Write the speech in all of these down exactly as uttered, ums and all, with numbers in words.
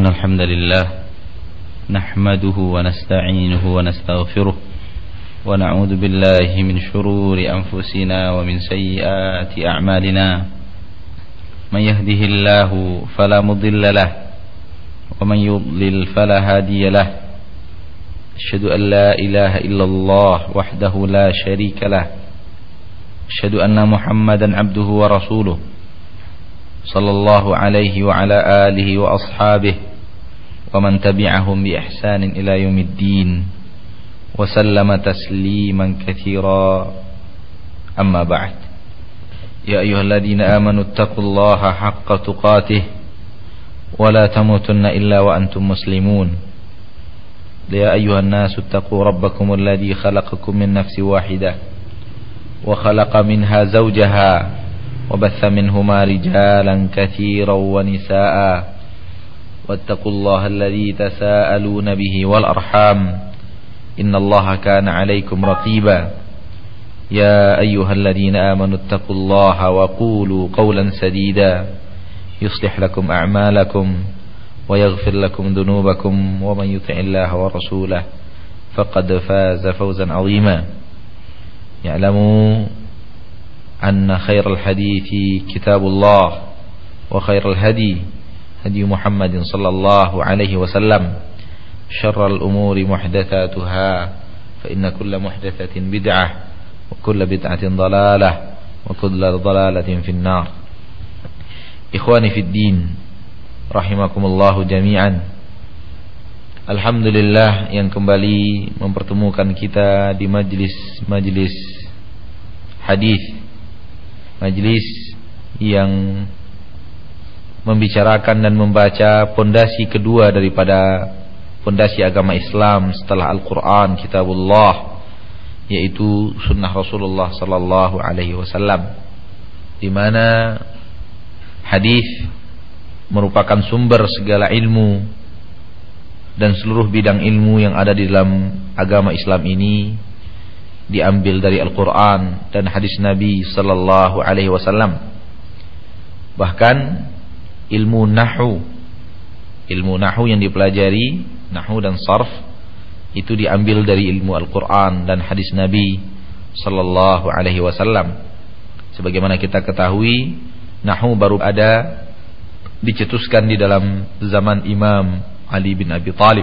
إن الحمد لله نحمده ونستعينه ونستغفره ونعوذ بالله من شرور أنفسنا ومن سيئات أعمالنا من يهده الله فلا مضل له ومن يضلل فلا هادي له أشهد أن لا إله إلا الله وحده لا شريك له أشهد أن محمدا عبده ورسوله صلى الله عليه وعلى آله وأصحابه ومن تبعهم بإحسان إلى يوم الدين وسلم تسليما كثيرا أما بعد يا أيها الذين آمنوا اتقوا الله حق تقاته ولا تموتن إلا وأنتم مسلمون يا أيها الناس اتقوا ربكم الذي خلقكم من نفس واحدة وخلق منها زوجها وبث منهما رجالا كثيرا ونساء واتقوا الله الذي تساءلون به والأرحام إن الله كان عليكم رقيبا يا أيها الذين آمنوا اتقوا الله وقولوا قولا سديدا يصلح لكم أعمالكم ويغفر لكم ذنوبكم ومن يطع الله ورسوله فقد فاز فوزا عظيما يعلموا أن خير الحديث كتاب الله وخير الهدي هدي محمد صلى الله عليه وسلم شر الأمور محدثاتها فإن كل محدثة بدعة وكل بدعة ضلالة وكل ضلالة في النار. إخواني في الدين rahimakumullahu jami'an. Alhamdulillah yang kembali mempertemukan kita di majlis-majlis hadis, majlis yang membicarakan dan membaca pondasi kedua daripada pondasi agama Islam setelah Al-Quran, Kitabullah, yaitu Sunnah Rasulullah Sallallahu Alaihi Wasallam, di mana hadis merupakan sumber segala ilmu dan seluruh bidang ilmu yang ada di dalam agama Islam ini diambil dari Al-Quran dan hadis Nabi Sallallahu Alaihi Wasallam. Bahkan ilmu nahu, ilmu nahu yang dipelajari, nahu dan sarf, itu diambil dari ilmu Al-Quran dan hadis Nabi Sallallahu Alaihi Wasallam. Sebagaimana kita ketahui, nahu baru ada dicetuskan di dalam zaman Imam Ali bin Abi Thalib.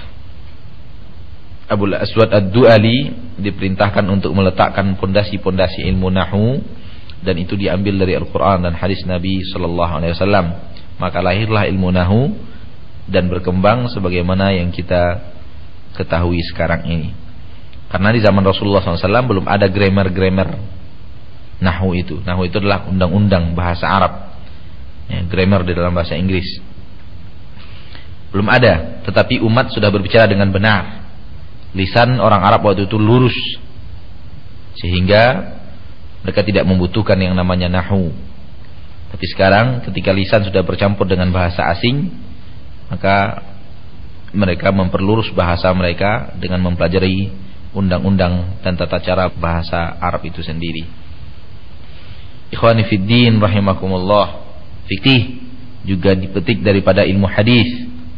Abul Aswad Ad-Du'ali diperintahkan untuk meletakkan pondasi-pondasi ilmu nahu, dan itu diambil dari Al-Quran dan hadis Nabi Sallallahu Alaihi Wasallam. Maka lahirlah ilmu nahu dan berkembang sebagaimana yang kita ketahui sekarang ini. Karena di zaman Rasulullah Sallallahu Alaihi Wasallam belum ada grammar-grammar nahu itu. Nahu itu adalah undang-undang bahasa Arab, ya, grammar di dalam bahasa Inggris belum ada. Tetapi umat sudah berbicara dengan benar. Lisan orang Arab waktu itu lurus, sehingga mereka tidak membutuhkan yang namanya nahu. Tapi sekarang ketika lisan sudah bercampur dengan bahasa asing, maka mereka memperlurus bahasa mereka dengan mempelajari undang-undang dan tata cara bahasa Arab itu sendiri. Ikhwani fiddin rahimakumullah, fikih juga dipetik daripada ilmu hadis,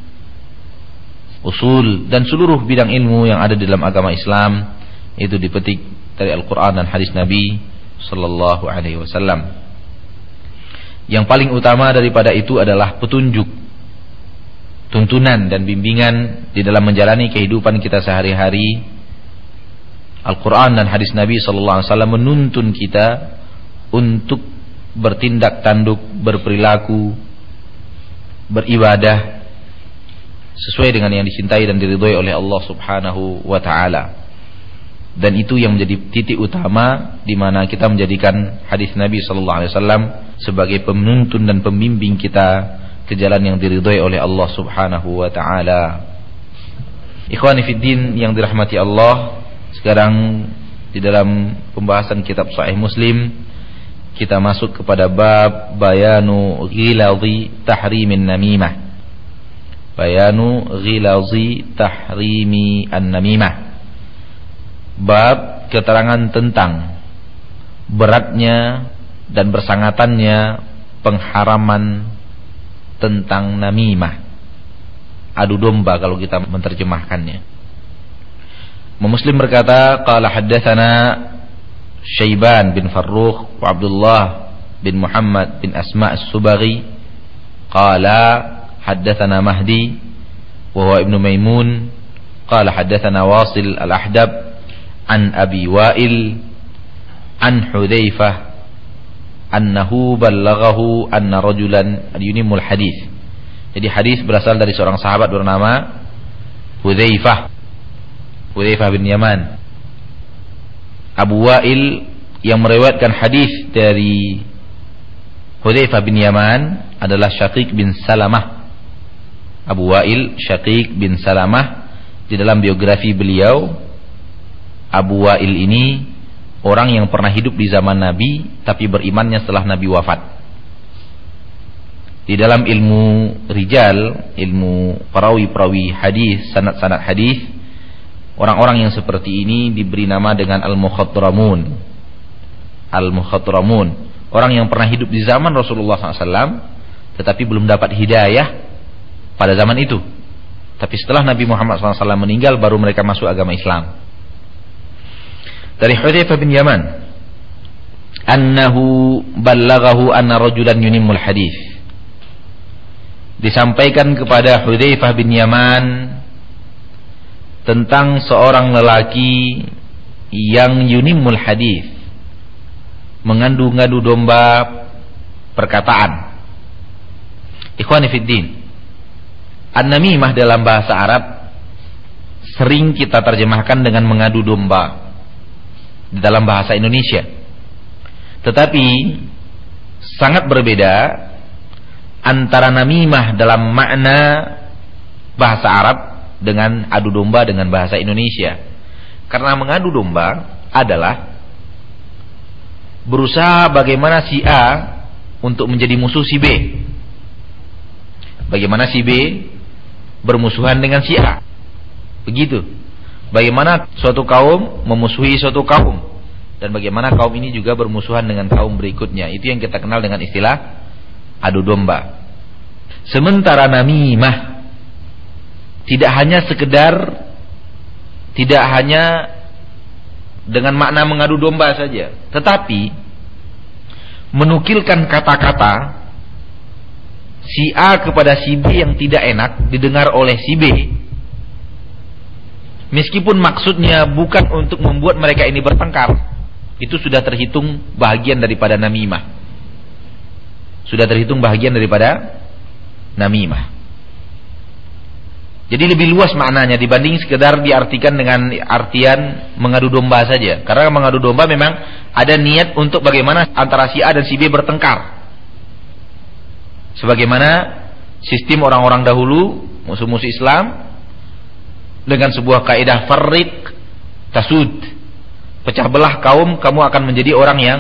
usul, dan seluruh bidang ilmu yang ada di dalam agama Islam itu dipetik dari Al-Quran dan hadis Nabi Sallallahu Alaihi Wasallam. Yang paling utama daripada itu adalah petunjuk, tuntunan dan bimbingan di dalam menjalani kehidupan kita sehari-hari. Al-Quran dan hadis Nabi Sallallahu Alaihi Wasallam menuntun kita untuk bertindak tanduk, berperilaku, beribadah sesuai dengan yang dicintai dan diridhoi oleh Allah Subhanahu wa taala. Dan itu yang menjadi titik utama di mana kita menjadikan hadis Nabi sallallahu alaihi wasallam sebagai penuntun dan pembimbing kita ke jalan yang diridhoi oleh Allah Subhanahu wa taala. Ikhwani fiddin yang dirahmati Allah, sekarang di dalam pembahasan kitab Sahih Muslim kita masuk kepada bab bayanu ghilazi tahrimin namimah. Bayanu ghilazi tahrimi an-namimah. Bab keterangan tentang beratnya dan bersangatannya pengharaman tentang namimah. adu domba kalau kita menerjemahkannya. Muslim berkata, qala haddatsana Syaiban bin Farrukh wa Abdullah bin Muhammad bin Asma' as-Subaghi qala haddatsana Mahdi wa huwa ibnu Maimun qala haddatsana Wasil al-Ahdab an Abi Wa'il an Hudzaifah annahu ballaghahu anna rajulan yunimul hadis. Jadi hadis berasal dari seorang sahabat bernama Hudzaifah Hudzaifah bin Yaman. Abu Wa'il yang meriwayatkan hadis dari Hudzaifah bin Yaman adalah Syaqiq bin Salamah. Abu Wa'il Syaqiq bin Salamah. Di dalam biografi beliau, Abu Wa'il ini orang yang pernah hidup di zaman Nabi tapi berimannya setelah Nabi wafat. Di dalam ilmu rijal, ilmu perawi-perawi hadis, sanad-sanad hadis, orang-orang yang seperti ini diberi nama dengan al-mukhadramun. Al-mukhadramun, orang yang pernah hidup di zaman Rasulullah shallallahu alaihi wasallam tetapi belum dapat hidayah pada zaman itu. Tapi setelah Nabi Muhammad shallallahu alaihi wasallam meninggal baru mereka masuk agama Islam. Dari Hudzaifah bin Yaman, annahu ballaghahu anna rajulan yunimul hadis. Disampaikan kepada Hudzaifah bin Yaman tentang seorang lelaki yang yunimul hadis, mengadu-ngadu domba perkataan. Ikhwani fiddin, an-namimah dalam bahasa Arab sering kita terjemahkan dengan mengadu domba di dalam bahasa Indonesia. Tetapi sangat berbeda antara namimah dalam makna bahasa Arab dengan adu domba dengan bahasa Indonesia. Karena mengadu domba adalah berusaha bagaimana si A untuk menjadi musuh si B, bagaimana si B bermusuhan dengan si A. Begitu. Bagaimana suatu kaum memusuhi suatu kaum, dan bagaimana kaum ini juga bermusuhan dengan kaum berikutnya. Itu yang kita kenal dengan istilah adu domba. Sementara namimah tidak hanya sekedar, tidak hanya dengan makna mengadu domba saja, tetapi menukilkan kata-kata si A kepada si B yang tidak enak didengar oleh si B, meskipun maksudnya bukan untuk membuat mereka ini bertengkar. Itu sudah terhitung bahagian daripada namimah. Sudah terhitung bahagian daripada namimah. Jadi lebih luas maknanya dibanding sekedar diartikan dengan artian mengadu domba saja. Karena mengadu domba memang ada niat untuk bagaimana antara si A dan si B bertengkar. Sebagaimana sistem orang-orang dahulu, musuh-musuh Islam, dengan sebuah kaidah farriq tasud, pecah belah kaum, kamu akan menjadi orang yang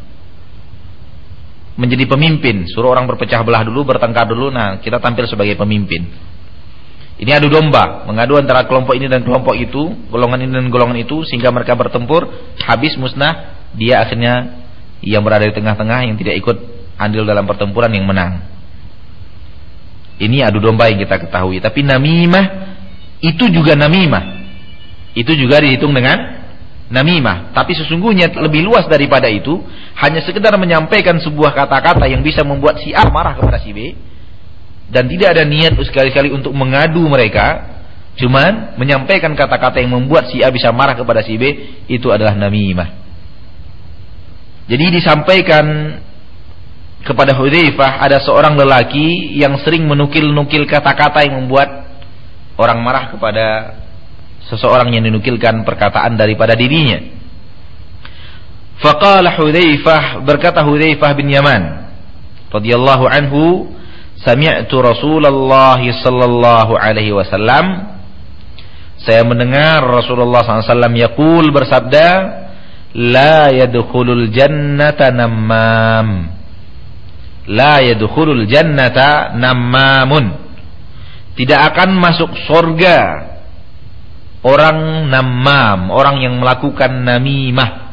menjadi pemimpin. Suruh orang berpecah belah dulu, bertengkar dulu, nah kita tampil sebagai pemimpin. Ini adu domba, mengadu antara kelompok ini dan kelompok itu, golongan ini dan golongan itu, sehingga mereka bertempur, habis musnah, dia akhirnya yang berada di tengah-tengah yang tidak ikut andil dalam pertempuran yang menang. Ini adu domba yang kita ketahui. Tapi namimah itu juga namimah, itu juga dihitung dengan namimah. Tapi sesungguhnya lebih luas daripada itu, hanya sekedar menyampaikan sebuah kata-kata yang bisa membuat si A marah kepada si B, dan tidak ada niat sekali-kali untuk mengadu mereka, cuman menyampaikan kata-kata yang membuat si A bisa marah kepada si B, itu adalah namimah. Jadi disampaikan kepada Hudzaifah ada seorang lelaki yang sering menukil-nukil kata-kata yang membuat orang marah kepada seseorang yang dinukilkan perkataan daripada dirinya. Faqala Hudzaifah, berkata Hudzaifah bin Yaman radhiyallahu anhu, sami'tu Rasulullah sallallahu alaihi wasallam, saya mendengar Rasulullah sallallahu alaihi wasallam yaqul, bersabda, la yadkhulul jannata nammam, la yadkhulul jannata nammamun, tidak akan masuk surga orang nammam, orang yang melakukan namimah,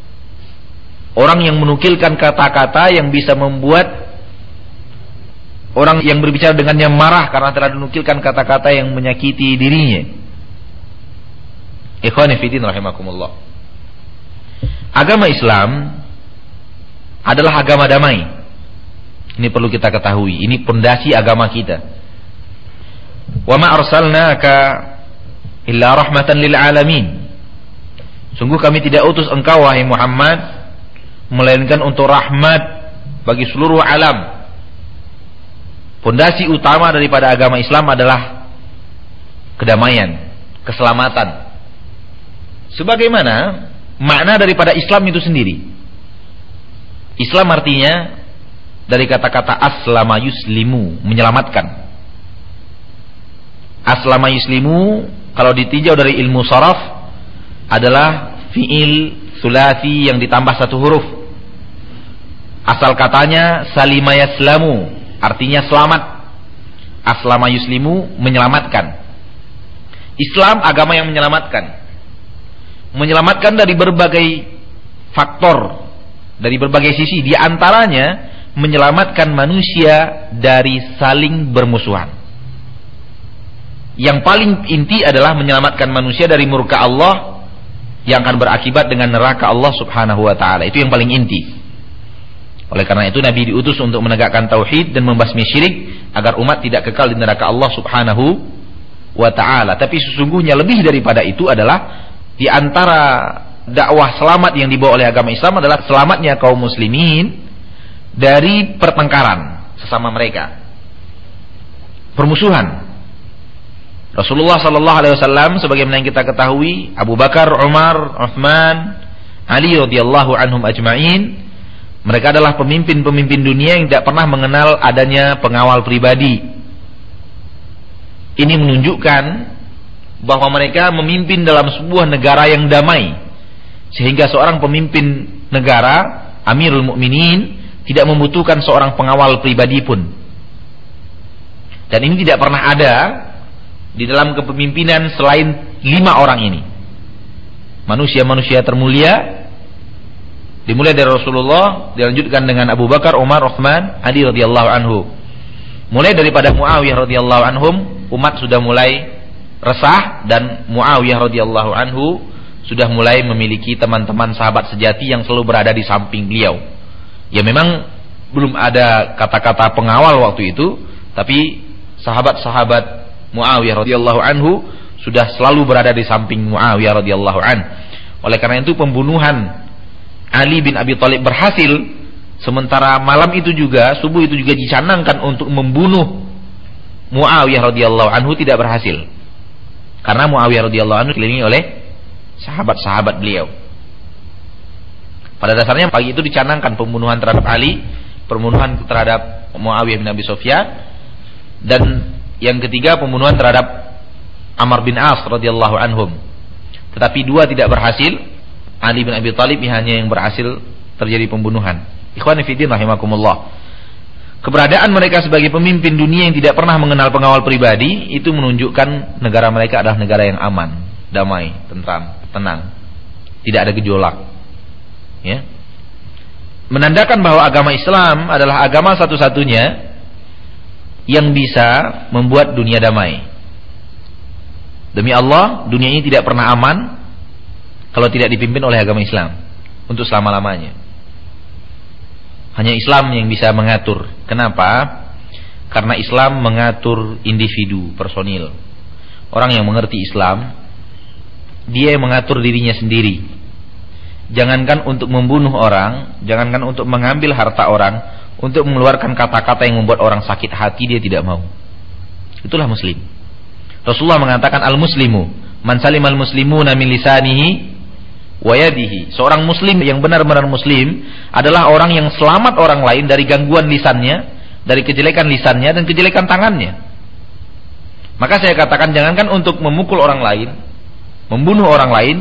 orang yang menukilkan kata-kata yang bisa membuat orang yang berbicara dengannya marah karena telah dinukilkan kata-kata yang menyakiti dirinya. Ikhwani fillah rahimakumullah. Agama Islam adalah agama damai. Ini perlu kita ketahui. Ini pondasi agama kita. Wa ma arsalnaka illa rahmatan lil alamin. Sungguh kami tidak utus engkau wahai Muhammad melainkan untuk rahmat bagi seluruh alam. Pondasi utama daripada agama Islam adalah kedamaian, keselamatan. Sebagaimana makna daripada Islam itu sendiri. Islam artinya dari kata-kata aslama yuslimu, menyelamatkan. Aslama yuslimu kalau ditinjau dari ilmu sharaf adalah fi'il sulasi yang ditambah satu huruf. Asal katanya salima yaslamu, artinya selamat. Aslama yuslimu, menyelamatkan. Islam agama yang menyelamatkan. Menyelamatkan dari berbagai faktor, dari berbagai sisi. Di antaranya menyelamatkan manusia dari saling bermusuhan. Yang paling inti adalah menyelamatkan manusia dari murka Allah yang akan berakibat dengan neraka Allah Subhanahu wa taala. Itu yang paling inti. Oleh karena itu Nabi diutus untuk menegakkan tauhid dan membasmi syirik agar umat tidak kekal di neraka Allah Subhanahu wa taala. Tapi sesungguhnya lebih daripada itu adalah di antara dakwah selamat yang dibawa oleh agama Islam adalah selamatnya kaum muslimin dari pertengkaran sesama mereka, permusuhan. Rasulullah sallallahu alaihi wasallam sebagaimana yang kita ketahui, Abu Bakar, Umar, Utsman, Ali radhiyallahu anhum ajma'in, mereka adalah pemimpin-pemimpin dunia yang tidak pernah mengenal adanya pengawal pribadi. Ini menunjukkan bahwa mereka memimpin dalam sebuah negara yang damai, sehingga seorang pemimpin negara, Amirul Mukminin, tidak membutuhkan seorang pengawal pribadi pun. Dan ini tidak pernah ada di dalam kepemimpinan selain lima orang ini. Manusia-manusia termulia, dimulai dari Rasulullah, dilanjutkan dengan Abu Bakar, Umar, Utsman, Ali radhiyallahu anhu. Mulai daripada Muawiyah radhiyallahu anhum, umat sudah mulai resah, dan Muawiyah radhiyallahu anhu sudah mulai memiliki teman-teman sahabat sejati yang selalu berada di samping beliau. Ya memang belum ada kata-kata pengawal waktu itu, tapi sahabat-sahabat Muawiyah radhiyallahu anhu sudah selalu berada di samping Muawiyah radhiyallahu an. Oleh karena itu pembunuhan Ali bin Abi Thalib berhasil, sementara malam itu juga, subuh itu juga dicanangkan untuk membunuh Muawiyah radhiyallahu anhu tidak berhasil. Karena Muawiyah radhiyallahu anhu dikelilingi oleh sahabat-sahabat beliau. Pada dasarnya pagi itu dicanangkan pembunuhan terhadap Ali, pembunuhan terhadap Muawiyah bin Abi Sufyan, dan yang ketiga pembunuhan terhadap Amr bin As radhiyallahu anhum. Tetapi dua tidak berhasil. Ali bin Abi Thalib hanya yang berhasil terjadi pembunuhan. Ikhwani fillah rahimakumullah. Keberadaan mereka sebagai pemimpin dunia yang tidak pernah mengenal pengawal pribadi itu menunjukkan negara mereka adalah negara yang aman, damai, tentram, tenang. Tidak ada gejolak. Ya. Menandakan bahwa agama Islam adalah agama satu-satunya yang bisa membuat dunia damai. Demi Allah, dunia ini tidak pernah aman kalau tidak dipimpin oleh agama Islam untuk selama-lamanya. Hanya Islam yang bisa mengatur. Kenapa? Karena Islam mengatur individu, personil. Orang yang mengerti Islam, dia yang mengatur dirinya sendiri. Jangankan untuk membunuh orang, jangankan untuk mengambil harta orang, untuk mengeluarkan kata-kata yang membuat orang sakit hati, dia tidak mau. Itulah muslim. Rasulullah mengatakan al-muslimu man salimal muslimuna min lisanihi wa yadihi. Seorang muslim yang benar-benar muslim adalah orang yang selamat orang lain dari gangguan lisannya, dari kejelekan lisannya dan kejelekan tangannya. Maka saya katakan jangankan untuk memukul orang lain, membunuh orang lain,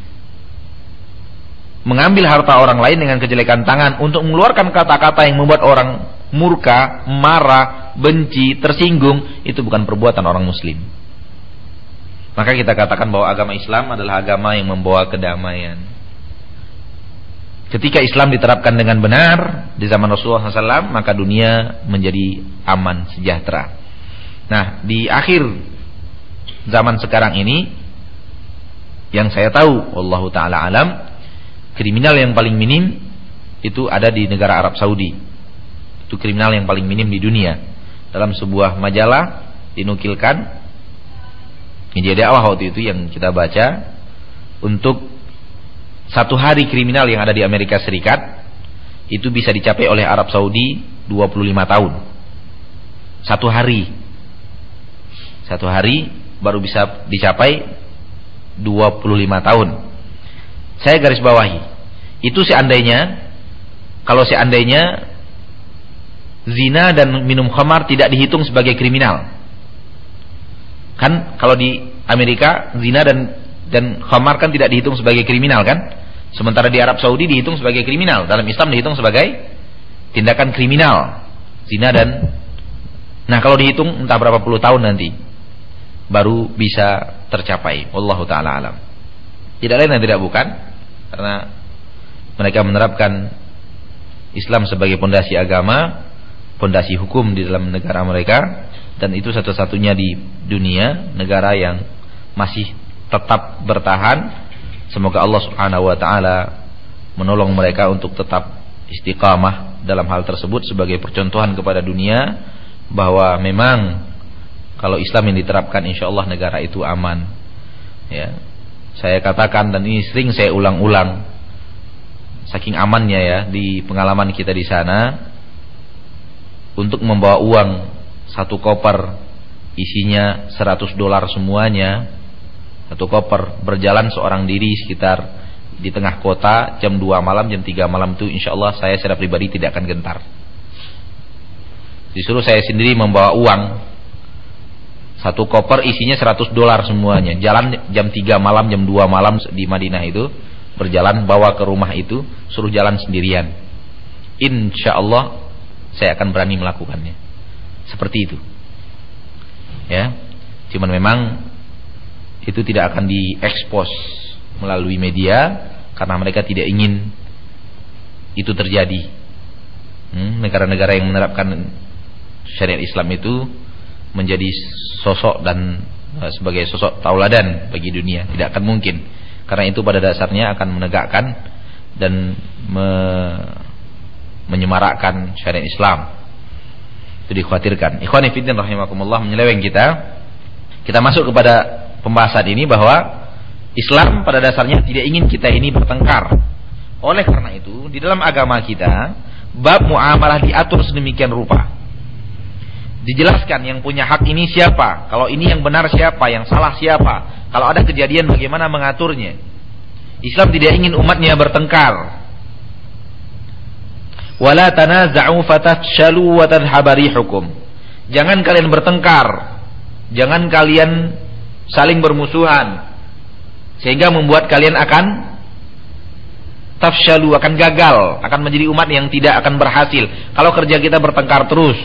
mengambil harta orang lain dengan kejelekan tangan, untuk mengeluarkan kata-kata yang membuat orang murka, marah, benci, tersinggung, itu bukan perbuatan orang muslim. Maka kita katakan bahwa agama Islam adalah agama yang membawa kedamaian. ketika Islam diterapkan dengan benar di zaman Rasulullah shallallahu alaihi wasallam, maka dunia menjadi aman sejahtera. Nah, di akhir zaman sekarang ini, yang saya tahu, wallahu taala alam, kriminal yang paling minim itu ada di negara Arab Saudi. Itu kriminal yang paling minim di dunia. Dalam sebuah majalah dinukilkan, media dakwah waktu itu yang kita baca, untuk satu hari kriminal yang ada di Amerika Serikat itu bisa dicapai oleh Arab Saudi dua puluh lima tahun. Satu hari. Satu hari baru bisa dicapai dua puluh lima tahun. Saya garis bawahi, itu seandainya, kalau seandainya zina dan minum khamar tidak dihitung sebagai kriminal. Kan kalau di Amerika zina dan dan khamar kan tidak dihitung sebagai kriminal kan? Sementara di Arab Saudi dihitung sebagai kriminal. Dalam Islam dihitung sebagai tindakan kriminal, zina dan, nah kalau dihitung entah berapa puluh tahun nanti baru bisa tercapai. Wallahu taala alam. Tidak lain dan tidak bukan karena mereka menerapkan Islam sebagai pondasi agama, pondasi hukum di dalam negara mereka, dan itu satu-satunya di dunia negara yang masih tetap bertahan. Semoga Allah Subhanahu wa taala menolong mereka untuk tetap istiqamah dalam hal tersebut sebagai percontohan kepada dunia bahwa memang kalau Islam yang diterapkan insyaallah negara itu aman. Ya. Saya katakan dan ini sering saya ulang-ulang, saking amannya ya di pengalaman kita di sana, untuk membawa uang satu koper isinya seratus dolar semuanya, satu koper, berjalan seorang diri sekitar di tengah kota jam dua malam, jam tiga malam itu insyaallah saya secara pribadi tidak akan gentar. Disuruh saya sendiri membawa uang satu koper isinya seratus dolar semuanya, jalan jam tiga malam, jam dua malam di Madinah itu, berjalan bawa ke rumah itu, suruh jalan sendirian, insyaallah saya akan berani melakukannya. Seperti itu. Ya. Cuman memang itu tidak akan diekspos melalui media karena mereka tidak ingin itu terjadi. Hmm, negara-negara yang menerapkan syariat Islam itu menjadi sosok dan uh, sebagai sosok tauladan bagi dunia, tidak akan mungkin. Karena itu pada dasarnya akan menegakkan dan me menyemarakkan syariat Islam. Itu dikhawatirkan. Ikhwani fillah rahimakumullah, menyeleweng kita. Kita masuk kepada pembahasan ini bahwa Islam pada dasarnya tidak ingin kita ini bertengkar. Oleh karena itu, di dalam agama kita bab muamalah diatur sedemikian rupa. Dijelaskan yang punya hak ini siapa, kalau ini yang benar siapa, yang salah siapa, kalau ada kejadian bagaimana mengaturnya. Islam tidak ingin umatnya bertengkar. Wala tanaza'u fatafshalu wa tadhhabu rihukum. Jangan kalian bertengkar, jangan kalian saling bermusuhan sehingga membuat kalian akan tafshalu, akan gagal, akan menjadi umat yang tidak akan berhasil kalau kerja kita bertengkar terus.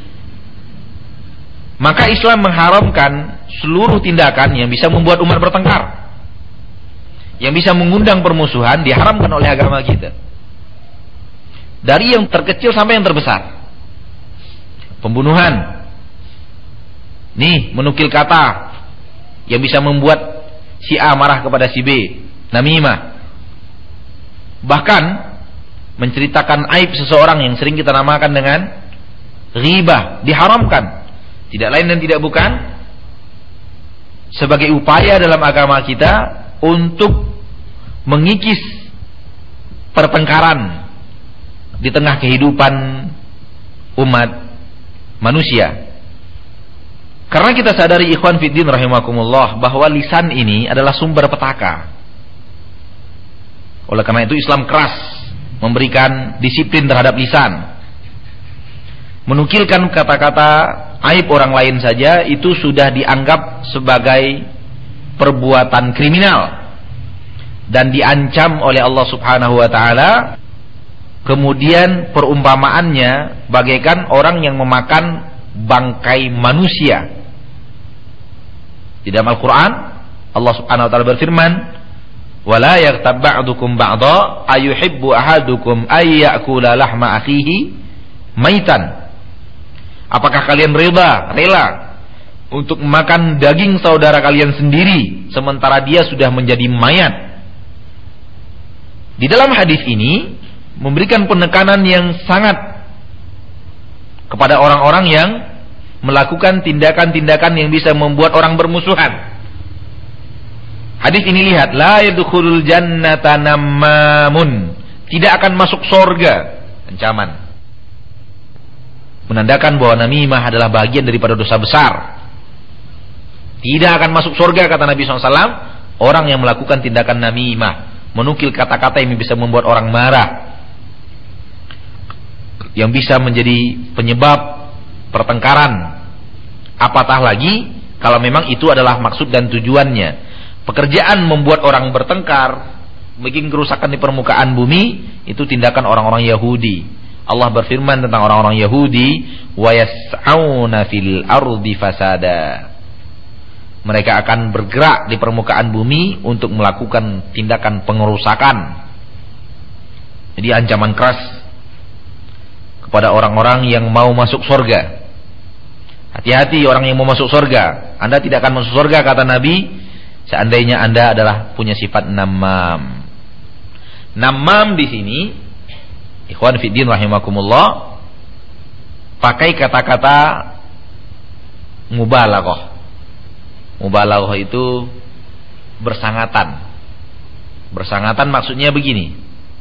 Maka Islam mengharamkan seluruh tindakan yang bisa membuat umat bertengkar, yang bisa mengundang permusuhan, diharamkan oleh agama kita. Dari yang terkecil sampai yang terbesar. Pembunuhan. Nih, menukil kata yang bisa membuat si A marah kepada si B, namimah. Bahkan menceritakan aib seseorang yang sering kita namakan dengan ghibah, diharamkan. Tidak lain dan tidak bukan sebagai upaya dalam agama kita untuk mengikis pertengkaran di tengah kehidupan umat manusia. Karena kita sadari ikhwan fiddin rahimakumullah bahwa lisan ini adalah sumber petaka. Oleh karena itu Islam keras memberikan disiplin terhadap lisan. Menukilkan kata-kata aib orang lain saja itu sudah dianggap sebagai perbuatan kriminal dan diancam oleh Allah Subhanahu wa taala. Kemudian perumpamaannya bagaikan orang yang memakan bangkai manusia. Di dalam Al-Qur'an Allah Subhanahu wa taala berfirman, Wala yaghtab ba'dukum ba'dha ayuhibbu ahadukum ay ya'kula lahma akhihi maitan. Apakah kalian rela rela untuk makan daging saudara kalian sendiri sementara dia sudah menjadi mayat? Di dalam hadis ini memberikan penekanan yang sangat kepada orang-orang yang melakukan tindakan-tindakan yang bisa membuat orang bermusuhan. Hadis ini lihat, la yadkhulul jannata nammamun, tidak akan masuk surga, ancaman. Menandakan bahwa namimah adalah bagian daripada dosa besar. Tidak akan masuk surga kata Nabi shallallahu alaihi wasallam orang yang melakukan tindakan namimah, menukil kata-kata yang bisa membuat orang marah, yang bisa menjadi penyebab pertengkaran. Apatah lagi kalau memang itu adalah maksud dan tujuannya. Pekerjaan membuat orang bertengkar, bikin kerusakan di permukaan bumi, itu tindakan orang-orang Yahudi. Allah berfirman tentang orang-orang Yahudi, wa yas'auna fil ardi fasada. Mereka akan bergerak di permukaan bumi untuk melakukan tindakan pengerusakan. Jadi ancaman keras kepada orang-orang yang mau masuk surga. Hati-hati orang yang mau masuk surga. Anda tidak akan masuk surga kata Nabi seandainya Anda adalah punya sifat namam. Namam di sini, ikhwan fiddin rahimakumullah, pakai kata-kata mubalaghah. Mubalaghah itu bersangatan. Bersangatan maksudnya begini.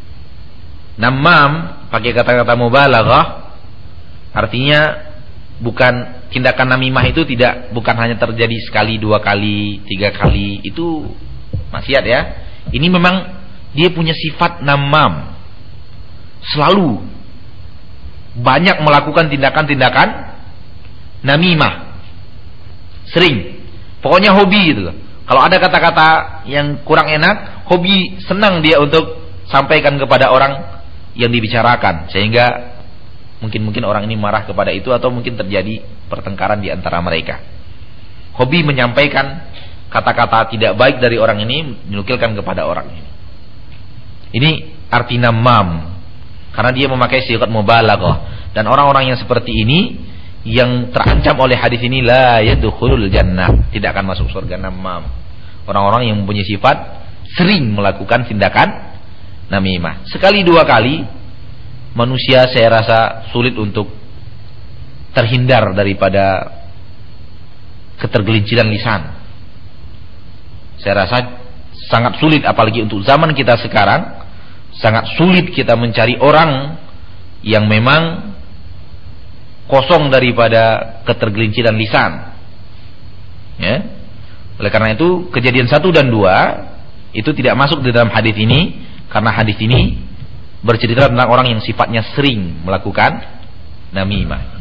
Namam pakai kata-kata mubalaghah artinya bukan tindakan namimah itu tidak bukan hanya terjadi sekali, dua kali, tiga kali, itu maksiat ya. Ini memang dia punya sifat namam. Selalu banyak melakukan tindakan-tindakan namimah. Sering. Pokoknya hobi gitu. Kalau ada kata-kata yang kurang enak, hobi, senang dia untuk sampaikan kepada orang yang dibicarakan, sehingga mungkin-mungkin orang ini marah kepada itu atau mungkin terjadi pertengkaran di antara mereka. Hobi menyampaikan kata-kata tidak baik dari orang ini, dinukilkan kepada orang ini. Ini arti namam. Karena dia memakai sigat mubalaghah. Dan orang-orang yang seperti ini yang terancam oleh hadis ini la yadkhulul jannah, tidak akan masuk surga. Namam, orang-orang yang mempunyai sifat sering melakukan tindakan namimah. Sekali dua kali manusia saya rasa sulit untuk terhindar daripada ketergelinciran lisan. Saya rasa sangat sulit, apalagi untuk zaman kita sekarang. Sangat sulit kita mencari orang yang memang kosong daripada ketergelinciran lisan. Ya. Oleh karena itu kejadian satu dan dua itu tidak masuk di dalam hadis ini, karena hadis ini bercerita tentang orang yang sifatnya sering melakukan namimah.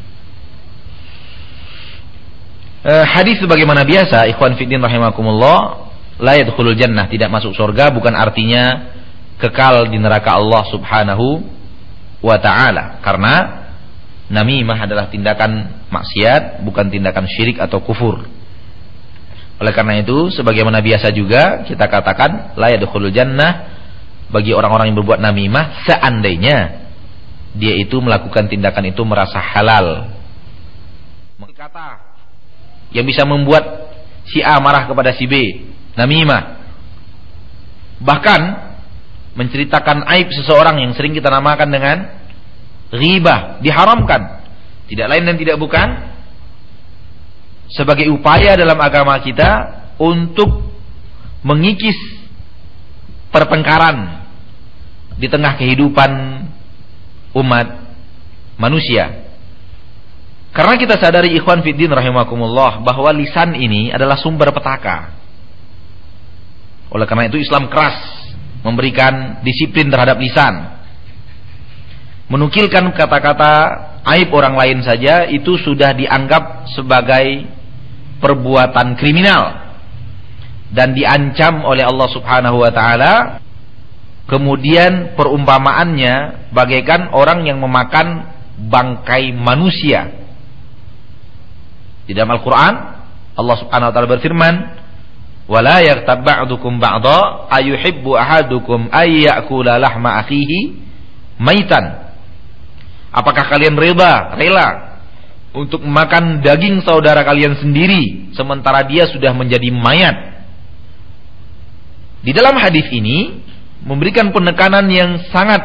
Eh, hadis sebagaimana biasa, ikhwan fiddin rahimakumullah, la yadkhulul jannah, tidak masuk surga, bukan artinya kekal di neraka Allah subhanahu wa ta'ala. Karena namimah adalah tindakan maksiat, bukan tindakan syirik atau kufur. Oleh karena itu, sebagaimana biasa juga kita katakan la yadkhulul jannah bagi orang-orang yang berbuat namimah seandainya dia itu melakukan tindakan itu merasa halal. Kata yang bisa membuat si A marah kepada si B, namimah. Bahkan menceritakan aib seseorang yang sering kita namakan dengan ghibah, diharamkan. Tidak lain dan tidak bukan sebagai upaya dalam agama kita untuk mengikis pertengkaran di tengah kehidupan umat manusia. Karena kita sadari ikhwan fiddin rahimakumullah bahwa lisan ini adalah sumber petaka. Oleh karena itu Islam keras memberikan disiplin terhadap lisan. Menukilkan kata-kata aib orang lain saja itu sudah dianggap sebagai perbuatan kriminal dan diancam oleh Allah Subhanahu wa taala. Kemudian perumpamaannya bagaikan orang yang memakan bangkai manusia. Di dalam Al-Qur'an Allah Subhanahu wa taala berfirman, Wala yaghtab ba'dukum ba'dha ayuhibbu ahadukum ay ya'kula lahma akhihi maitan. Apakah kalian rela rela untuk makan daging saudara kalian sendiri sementara dia sudah menjadi mayat? Di dalam hadis ini memberikan penekanan yang sangat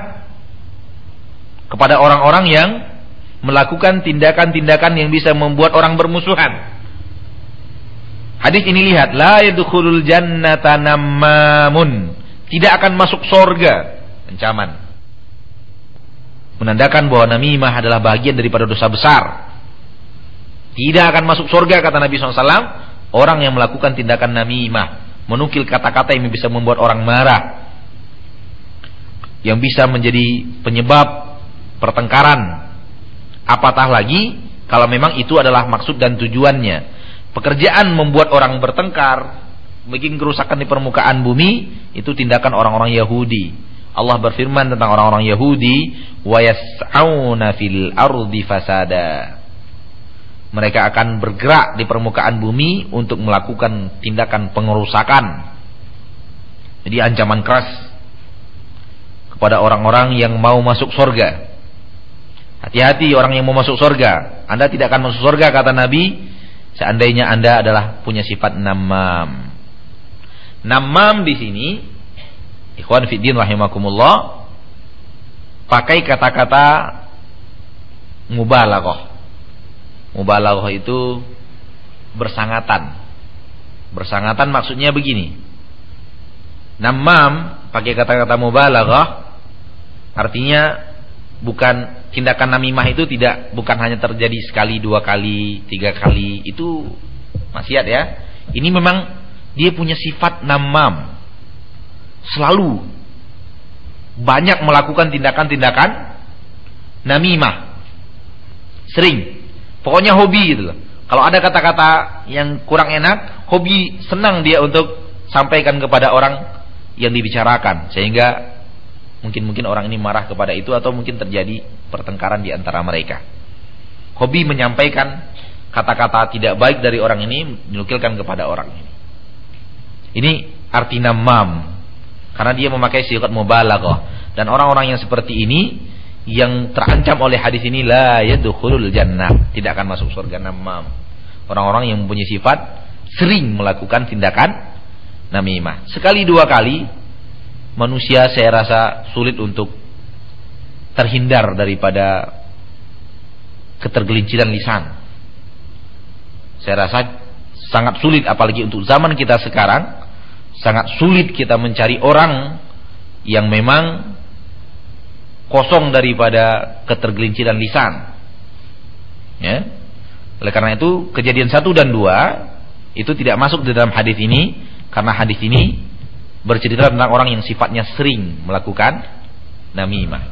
kepada orang-orang yang melakukan tindakan-tindakan yang bisa membuat orang bermusuhan. Hadis ini lihat, la yadkhulul jannata nammamun, tidak akan masuk surga, ancaman. Menandakan bahwa namimah adalah bagian daripada dosa besar. Tidak akan masuk surga kata Nabi shallallahu alaihi wasallam orang yang melakukan tindakan namimah, menukil kata-kata yang bisa membuat orang marah, yang bisa menjadi penyebab pertengkaran. Apatah lagi kalau memang itu adalah maksud dan tujuannya. Pekerjaan membuat orang bertengkar, bikin kerusakan di permukaan bumi, itu tindakan orang-orang Yahudi. Allah berfirman tentang orang-orang Yahudi, wa yas'auna fil ardi fasada. Mereka akan bergerak di permukaan bumi untuk melakukan tindakan pengerusakan. Jadi ancaman keras kepada orang-orang yang mau masuk surga. Hati-hati orang yang mau masuk surga. Anda tidak akan masuk surga kata Nabi seandainya Anda adalah punya sifat namam. Namam di sini, ikhwan fiddin rahimakumullah, pakai kata-kata mubalaghah. Mubalaghah itu bersangatan. Bersangatan maksudnya begini. Namam pakai kata-kata mubalaghah artinya bukan tindakan namimah itu tidak bukan hanya terjadi sekali, dua kali, tiga kali, itu maksiat ya. Ini memang dia punya sifat namam. Selalu banyak melakukan tindakan-tindakan namimah. Sering. Pokoknya hobi gitu loh. Kalau ada kata-kata yang kurang enak, hobi, senang dia untuk sampaikan kepada orang yang dibicarakan, sehingga mungkin-mungkin orang ini marah kepada itu atau mungkin terjadi pertengkaran di antara mereka. Hobi menyampaikan kata-kata tidak baik dari orang ini, dinukilkan kepada orang ini. Ini arti namam, karena dia memakai sifat mubalaghah. Dan orang-orang yang seperti ini yang terancam oleh hadis ini, la yadkhulul jannah, tidak akan masuk surga. Namam, orang-orang yang mempunyai sifat sering melakukan tindakan namimah. Sekali dua kali manusia saya rasa sulit untuk terhindar daripada ketergelinciran lisan. Saya rasa sangat sulit, apalagi untuk zaman kita sekarang, sangat sulit kita mencari orang yang memang kosong daripada ketergelinciran lisan. Ya. Oleh karena itu kejadian satu dan dua itu tidak masuk di dalam hadis ini, karena hadis ini bercerita tentang orang yang sifatnya sering melakukan namimah.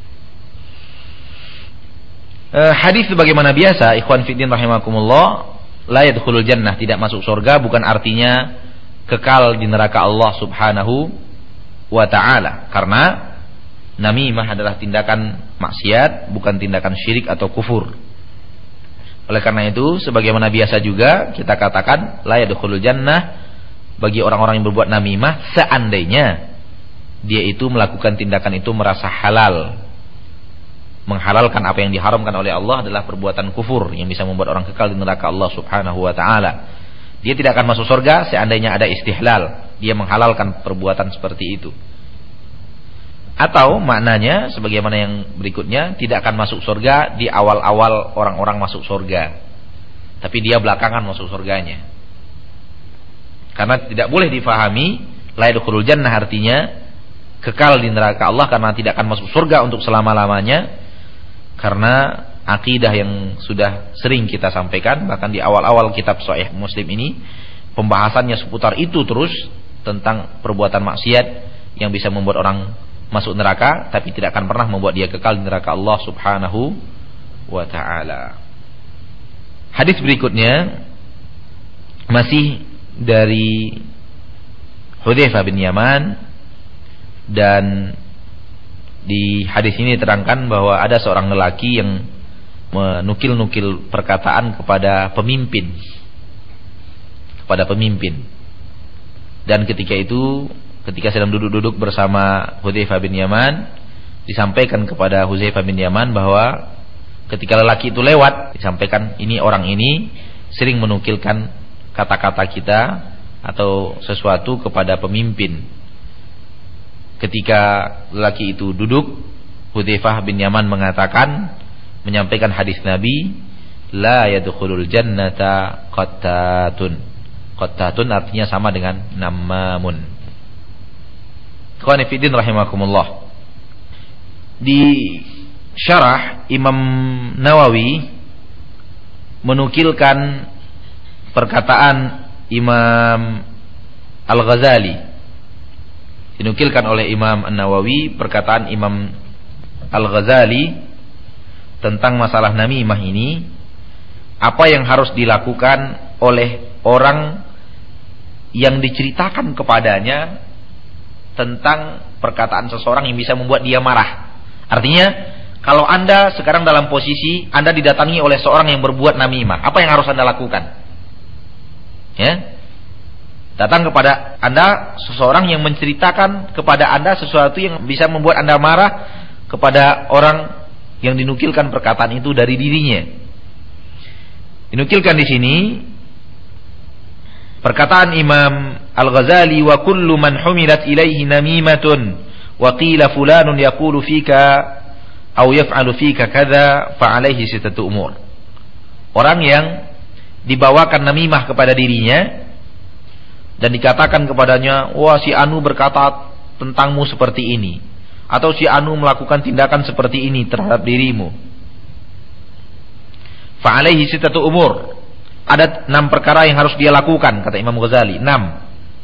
E, hadis sebagaimana biasa, ikhwan fiddin rahimakumullah, la yadkhulul jannah, tidak masuk surga, bukan artinya kekal di neraka Allah Subhanahu wa taala. Karena namimah adalah tindakan maksiat, bukan tindakan syirik atau kufur. Oleh karena itu, sebagaimana biasa juga kita katakan la yadkhulul jannah bagi orang-orang yang berbuat namimah seandainya dia itu melakukan tindakan itu merasa halal, menghalalkan apa yang diharamkan oleh Allah adalah perbuatan kufur yang bisa membuat orang kekal di neraka Allah Subhanahu wa taala. Dia tidak akan masuk surga seandainya ada istihlal, dia menghalalkan perbuatan seperti itu. Atau maknanya sebagaimana yang berikutnya, tidak akan masuk surga di awal-awal orang-orang masuk surga, tapi dia belakangan masuk surganya. Karena tidak boleh difahami la yadkhulul jannah artinya kekal di neraka Allah karena tidak akan masuk surga untuk selama-lamanya. Karena akidah yang sudah sering kita sampaikan, bahkan di awal-awal kitab Sahih Muslim ini, pembahasannya seputar itu terus, tentang perbuatan maksiat yang bisa membuat orang masuk neraka tapi tidak akan pernah membuat dia kekal di neraka Allah Subhanahu wa taala. Hadis berikutnya masih dari Hudzaifah bin Yaman, dan di hadis ini diterangkan bahwa ada seorang lelaki yang menukil-nukil perkataan kepada pemimpin kepada pemimpin Dan ketika itu, ketika sedang duduk-duduk bersama Hudzaifah bin Yaman, disampaikan kepada Hudzaifah bin Yaman bahwa ketika lelaki itu lewat, disampaikan ini orang ini sering menukilkan kata-kata kita atau sesuatu kepada pemimpin. Ketika lelaki itu duduk, Hudzaifah bin Yaman mengatakan, menyampaikan hadis Nabi, la yadkhulul jannata qattatun. Qattatun artinya sama dengan namamun. Ikhwani fillah rahimakumullah. Di syarah Imam Nawawi menukilkan perkataan Imam Al-Ghazali. Dinukilkan oleh Imam An-Nawawi perkataan Imam Al-Ghazali tentang masalah namimah ini, apa yang harus dilakukan oleh orang yang diceritakan kepadanya tentang perkataan seseorang yang bisa membuat dia marah. Artinya, kalau Anda sekarang dalam posisi Anda didatangi oleh seorang yang berbuat namimah, apa yang harus Anda lakukan? Ya, datang kepada Anda seseorang yang menceritakan kepada Anda sesuatu yang bisa membuat Anda marah kepada orang yang dinukilkan perkataan itu dari dirinya. Dinukilkan di sini perkataan Imam Al-Ghazali, wa kullu man humilat ilaihi namimatun wa qila fulanun yaqulu fika aw yaf'alu fika kadza fa alaihi sittatu umur. Orang yang dibawakan namimah kepada dirinya dan dikatakan kepadanya, wah si Anu berkata tentangmu seperti ini, atau si Anu melakukan tindakan seperti ini terhadap dirimu, fa alaihi sittatu umur. Ada enam perkara yang harus dia lakukan, kata Imam Ghazali. Enam.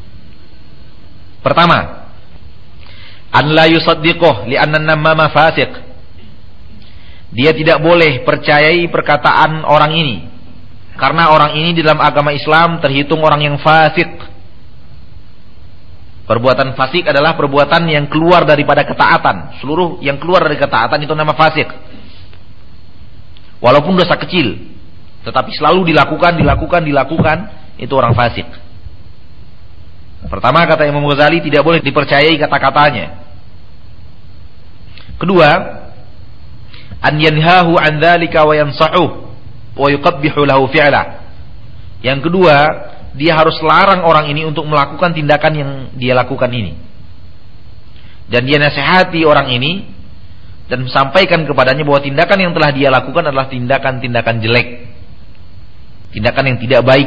Pertama, an la yusaddiquh li'anna an-namama fasiq. Dia tidak boleh percayai perkataan orang ini, karena orang ini di dalam agama Islam terhitung orang yang fasik. Perbuatan fasik adalah perbuatan yang keluar daripada ketaatan. Seluruh yang keluar dari ketaatan itu nama fasik. Walaupun dosa kecil, tetapi selalu dilakukan, dilakukan, dilakukan, itu orang fasik. Pertama, kata Imam Ghazali, tidak boleh dipercayai kata-katanya. Kedua, an yanhahu an dzalika wa yansahuh wa yuqabbihu lahu fi'la. Yang kedua, dia harus larang orang ini untuk melakukan tindakan yang dia lakukan ini, dan dia nasihati orang ini dan sampaikan kepadanya bahwa tindakan yang telah dia lakukan adalah tindakan-tindakan jelek, tindakan yang tidak baik.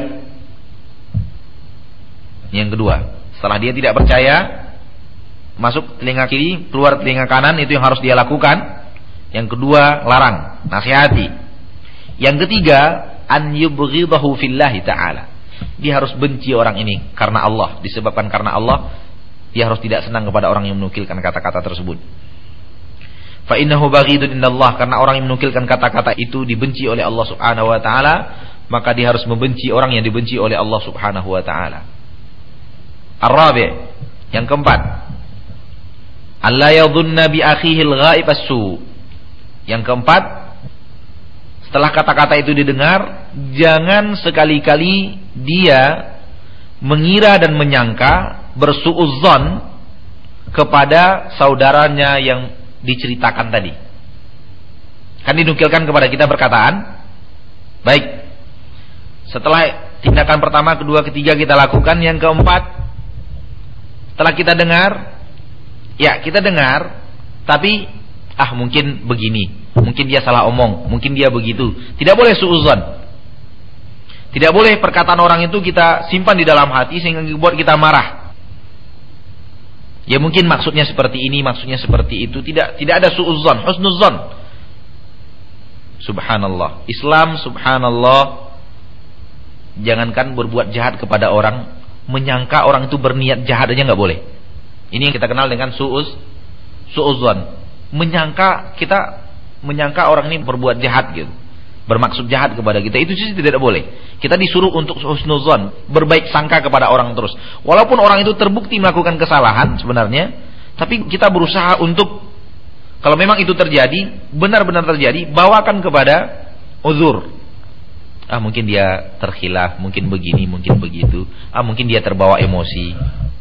Yang kedua, setelah dia tidak percaya, masuk telinga kiri, keluar telinga kanan, itu yang harus dia lakukan. Yang kedua, larang, nasihati. Yang ketiga, an yubghidahu fillahi ta'ala. Dia harus benci orang ini karena Allah, disebabkan karena Allah dia harus tidak senang kepada orang yang menukilkan kata-kata tersebut. Fa innahu baghidun indallah, karena orang yang menukilkan kata-kata itu dibenci oleh Allah Subhanahu wa taala, maka dia harus membenci orang yang dibenci oleh Allah Subhanahu wa taala. Ar-rabi', yang keempat, alla yadhunna bi akhihi al-ghaib as-su. Yang keempat, setelah kata-kata itu didengar, jangan sekali-kali dia mengira dan menyangka, bersuudzon kepada saudaranya yang diceritakan tadi. Kan dinukilkan kepada kita perkataan, baik, setelah tindakan pertama, kedua, ketiga kita lakukan, yang keempat, setelah kita dengar, ya kita dengar, tapi ah mungkin begini, mungkin dia salah omong, mungkin dia begitu. Tidak boleh suudzon. Tidak boleh perkataan orang itu kita simpan di dalam hati sehingga membuat kita marah. Ya mungkin maksudnya seperti ini, maksudnya seperti itu. Tidak tidak ada suudzon, husnudzon. Subhanallah. Islam, subhanallah, jangankan berbuat jahat kepada orang, menyangka orang itu berniat jahat aja nggak boleh. Ini yang kita kenal dengan suuz, suudzon. Menyangka, kita menyangka orang ini berbuat jahat gitu, bermaksud jahat kepada kita, itu sih tidak boleh. Kita disuruh untuk husnuzon, berbaik sangka kepada orang terus. Walaupun orang itu terbukti melakukan kesalahan sebenarnya, tapi kita berusaha untuk, kalau memang itu terjadi, benar-benar terjadi, bawakan kepada uzur. Ah mungkin dia terkhilaf, mungkin begini, mungkin begitu. Ah mungkin dia terbawa emosi.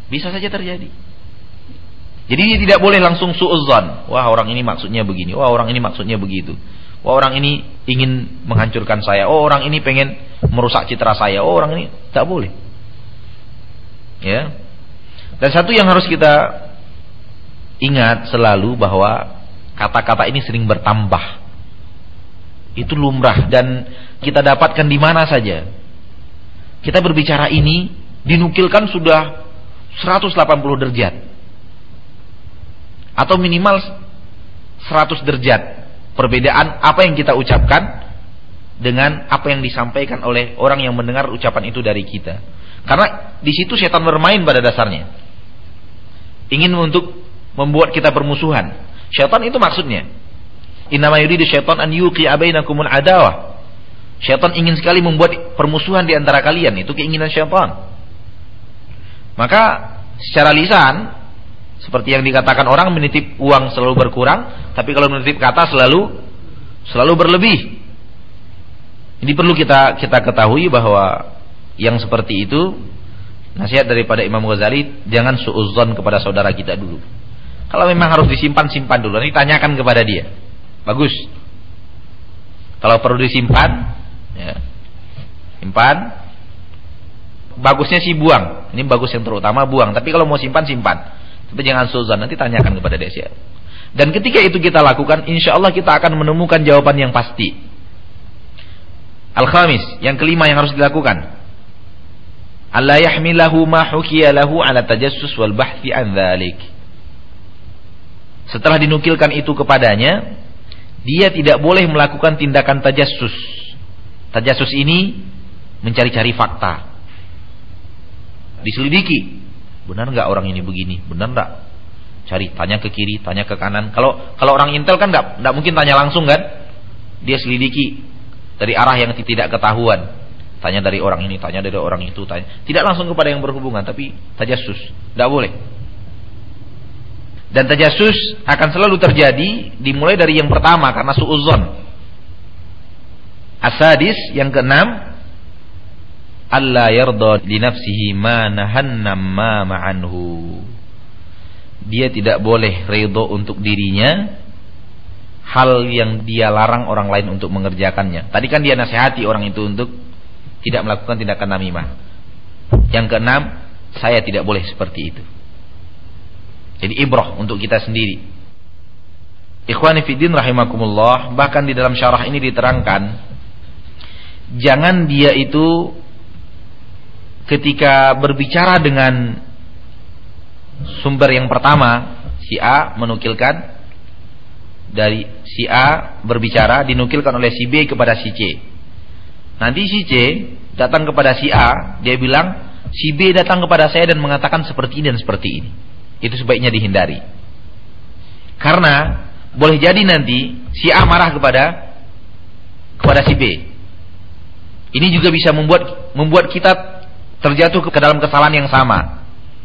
Bisa saja terjadi. Jadi dia tidak boleh langsung suudzon. Wah, orang ini maksudnya begini. Wah, orang ini maksudnya begitu. Wah, orang ini ingin menghancurkan saya. Oh, orang ini pengen merusak citra saya. Oh, orang ini tak boleh. Ya. Dan satu yang harus kita ingat selalu bahwa kata-kata ini sering bertambah. Itu lumrah dan kita dapatkan di mana saja. Kita berbicara ini dinukilkan sudah seratus delapan puluh derajat. Atau minimal seratus derajat perbedaan apa yang kita ucapkan dengan apa yang disampaikan oleh orang yang mendengar ucapan itu dari kita. Karena di situ setan bermain pada dasarnya. Ingin untuk membuat kita bermusuhan. Syaitan itu maksudnya. Innama yuridu syaitan an yuqi'a bainakumul adawah. Syaitan ingin sekali membuat permusuhan di antara kalian. Itu keinginan syaitan. Maka secara lisan seperti yang dikatakan orang, menitip uang selalu berkurang, tapi kalau menitip kata selalu selalu berlebih. Ini perlu kita kita ketahui bahwa yang seperti itu, nasihat daripada Imam Ghazali, jangan suudzon kepada saudara kita dulu. Kalau memang harus disimpan, simpan dulu. Nanti tanyakan kepada dia. Bagus. Kalau perlu disimpan, ya, simpan. Bagusnya sih buang. Ini bagus yang terutama buang. Tapi kalau mau simpan, simpan. Tapi jangan suudzon, nanti tanyakan kepada dia. Dan ketika itu kita lakukan, insya Allah kita akan menemukan jawaban yang pasti. Al-khamis, yang kelima yang harus dilakukan. Alla yahmilahu ma hukiya lahu ala tajassus wal bahthi an dzalik. Setelah dinukilkan itu kepadanya, dia tidak boleh melakukan tindakan tajassus. Tajassus ini mencari-cari fakta. Diselidiki. Benar enggak orang ini begini? Benar enggak? Cari, tanya ke kiri, tanya ke kanan. Kalau kalau orang intel kan enggak enggak mungkin tanya langsung kan? Dia selidiki dari arah yang tidak ketahuan. Tanya dari orang ini, tanya dari orang itu, tanya. Tidak langsung kepada yang berhubungan, tapi tajassus. Enggak boleh. Dan tajassus akan selalu terjadi dimulai dari yang pertama karena suudzon. As-sadis, yang keenam, alla yarda li nafsihi ma nahanna ma ma'anhu. Dia tidak boleh ridho untuk dirinya hal yang dia larang orang lain untuk mengerjakannya. Tadi kan dia nasihati orang itu untuk tidak melakukan tindakan namimah. Yang keenam, saya tidak boleh seperti itu. Jadi ibrah untuk kita sendiri. Ikhwani fiddin rahimakumullah, bahkan di dalam syarah ini diterangkan, jangan dia itu ketika berbicara dengan sumber yang pertama, si A menukilkan dari si A berbicara, dinukilkan oleh si B kepada si C. Nanti si C datang kepada si A, dia bilang si B datang kepada saya dan mengatakan seperti ini dan seperti ini. Itu sebaiknya dihindari. Karena boleh jadi nanti si A marah kepada kepada si B. Ini juga bisa membuat membuat kita terjatuh ke dalam kesalahan yang sama.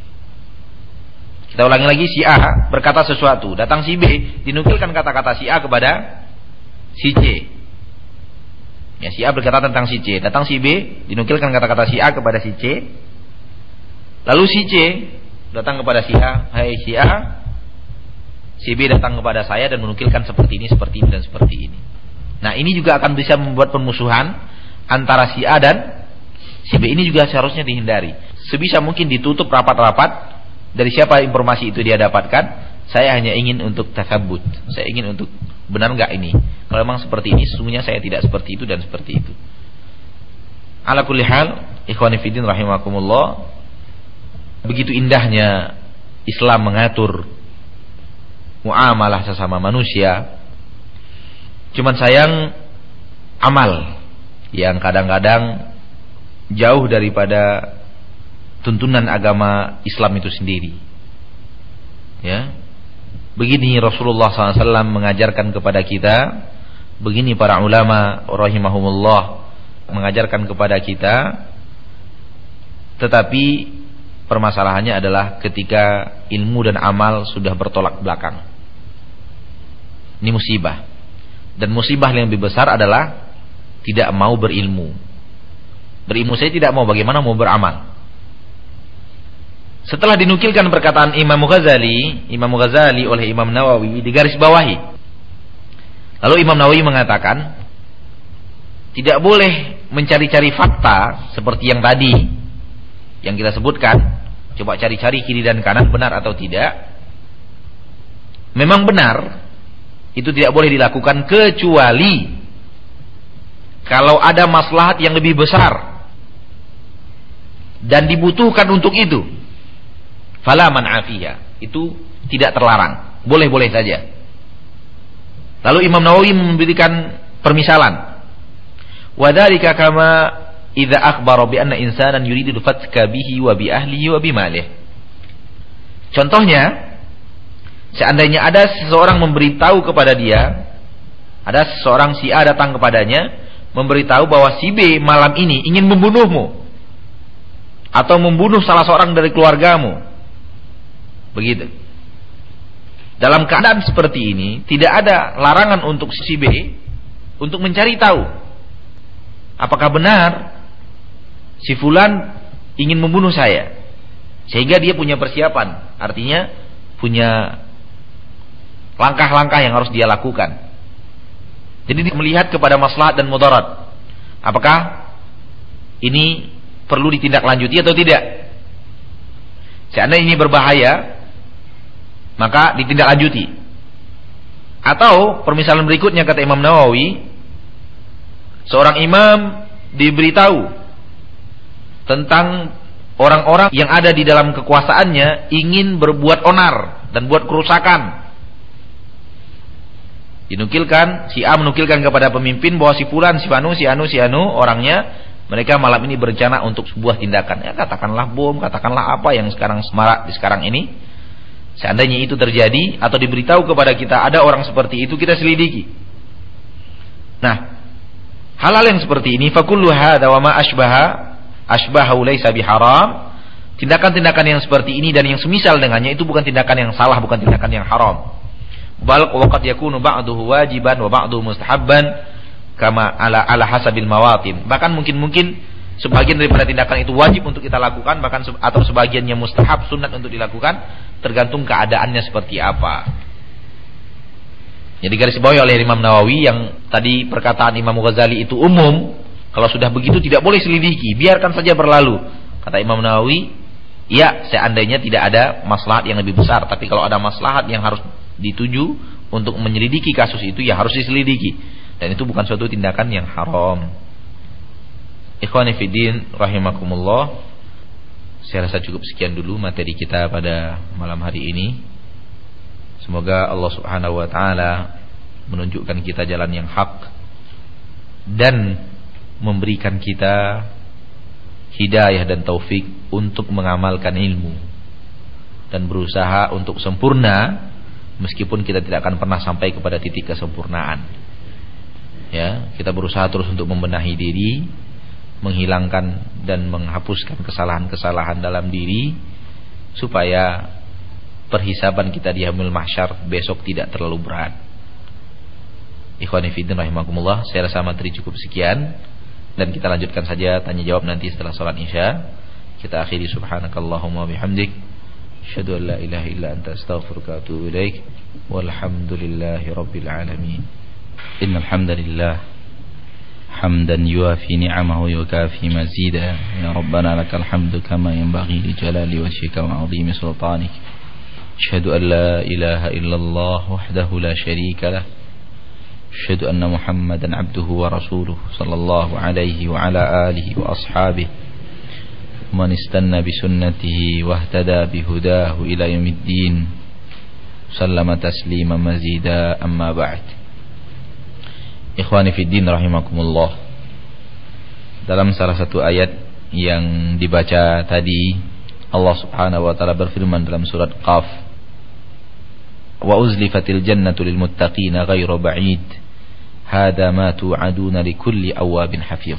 Kita ulangi lagi, si A berkata sesuatu, datang si B, dinukilkan kata-kata si A kepada si C. Ya, si A berkata tentang si C, datang si B, dinukilkan kata-kata si A kepada si C. Lalu si C datang kepada si A, hai si A, si B datang kepada saya dan menukilkan seperti ini, seperti ini dan seperti ini. Nah, ini juga akan bisa membuat permusuhan antara si A dan si B. Ini juga seharusnya dihindari. Sebisa mungkin ditutup rapat-rapat. Dari siapa informasi itu dia dapatkan. Saya hanya ingin untuk tasabut. Saya ingin untuk benar enggak ini. Kalau memang seperti ini, sesungguhnya saya tidak seperti itu dan seperti itu. Ala kulli hal, ikhwani fiddin rahimakumullah, begitu indahnya Islam mengatur muamalah sesama manusia. Cuman sayang amal yang kadang-kadang jauh daripada tuntunan agama Islam itu sendiri. Ya, begini Rasulullah shallallahu alaihi wasallam mengajarkan kepada kita, begini para ulama rahimahumullah mengajarkan kepada kita. Tetapi permasalahannya adalah ketika ilmu dan amal sudah bertolak belakang. Ini musibah. Dan musibah yang lebih besar adalah tidak mau berilmu. Berilmu saya tidak mau, bagaimana mau beramal? Setelah dinukilkan perkataan Imam Ghazali, Imam Ghazali oleh Imam Nawawi digaris bawahi. Lalu Imam Nawawi mengatakan, tidak boleh mencari-cari fakta seperti yang tadi yang kita sebutkan. Coba cari-cari kiri dan kanan benar atau tidak. Memang benar, itu tidak boleh dilakukan kecuali kalau ada maslahat yang lebih besar dan dibutuhkan untuk itu. Fala man'afiha, itu tidak terlarang, boleh-boleh saja. Lalu Imam Nawawi memberikan permisalan. Wa dzalika kama idza akhbara bi anna insanan yuridu fatka bihi wa bi ahlihi wa bi malihi. Contohnya, seandainya ada seseorang memberitahu kepada dia, ada seseorang si A datang kepadanya memberitahu bahwa si B malam ini ingin membunuhmu atau membunuh salah seorang dari keluargamu. Begitu. Dalam keadaan seperti ini tidak ada larangan untuk si B untuk mencari tahu apakah benar si fulan ingin membunuh saya, sehingga dia punya persiapan, artinya punya langkah-langkah yang harus dia lakukan. Jadi dia melihat kepada maslahat dan mudarat, apakah ini perlu ditindaklanjuti atau tidak. Seandainya ini berbahaya, maka ditindaklanjuti. Atau permisalan berikutnya kata Imam Nawawi, seorang imam diberitahu tentang orang-orang yang ada di dalam kekuasaannya ingin berbuat onar dan buat kerusakan. Dinukilkan, si A menukilkan kepada pemimpin bahwa si fulan, si anu, si anu, si anu orangnya, mereka malam ini berencana untuk sebuah tindakan. Ya, katakanlah bom, katakanlah apa yang sekarang semarak di sekarang ini. Seandainya itu terjadi atau diberitahu kepada kita ada orang seperti itu, kita selidiki. Nah, hal-hal yang seperti ini, fakullu hadza wa ma asbaha asbahu laysa biharam. Tindakan-tindakan yang seperti ini dan yang semisal dengannya itu bukan tindakan yang salah, bukan tindakan yang haram. Bal waqad yakunu ba'duhu wajiban wa ba'duhu mustahabban kama ala ala hasabil mawatin. Bahkan mungkin-mungkin sebagian daripada tindakan itu wajib untuk kita lakukan, bahkan atau sebagiannya mustahab, sunat untuk dilakukan, tergantung keadaannya seperti apa. Jadi garis bawahi oleh Imam Nawawi yang tadi perkataan Imam Ghazali itu umum, kalau sudah begitu tidak boleh selidiki, biarkan saja berlalu. Kata Imam Nawawi, ya seandainya tidak ada maslahat yang lebih besar, tapi kalau ada maslahat yang harus dituju untuk menyelidiki kasus itu, ya harus diselidiki, dan itu bukan suatu tindakan yang haram. Ikhwani fiddin rahimakumullah, saya rasa cukup sekian dulu materi kita pada malam hari ini. Semoga Allah Subhanahu wa taala menunjukkan kita jalan yang hak dan memberikan kita hidayah dan taufik untuk mengamalkan ilmu dan berusaha untuk sempurna, meskipun kita tidak akan pernah sampai kepada titik kesempurnaan. Ya, kita berusaha terus untuk membenahi diri, menghilangkan dan menghapuskan kesalahan-kesalahan dalam diri, supaya perhisaban kita di yaumul mahsyar besok tidak terlalu berat. Ikhwani fiddin rahimakumullah, saya rasa materi cukup sekian, dan kita lanjutkan saja tanya jawab nanti setelah salat Isya. Kita akhiri subhanakallahumma bihamdik, asyhadu an la ilaha illa anta astaghfiruka wa atubu ilaik, walhamdulillahi rabbil alamin. Innal hamdalillah hamdan yuafi ni'amahu wa yukafi mazida. Ya rabbana lakal hamdu kama yanbaghi li jalali wajhika wa 'azimi sultanik. Asyhadu an la ilaha illallah wahdahu la syarika lah. Asyhadu anna Muhammadan 'abduhu wa rasuluh sallallahu alaihi wa ala alihi wa ashabihi man istanna bi sunnatihi wahtada bi hudahu ila yaumiddin. Sallama taslima mazida, amma ba'd. Ikhwani fiddin rahimakumullah, dalam salah satu ayat yang dibaca tadi, Allah Subhanahu wa taala berfirman dalam surat Qaf, wa uzlifatil jannatu lil muttaqina ghairu ba'id, hada ma tu'aduna likulli awwabin hafiz.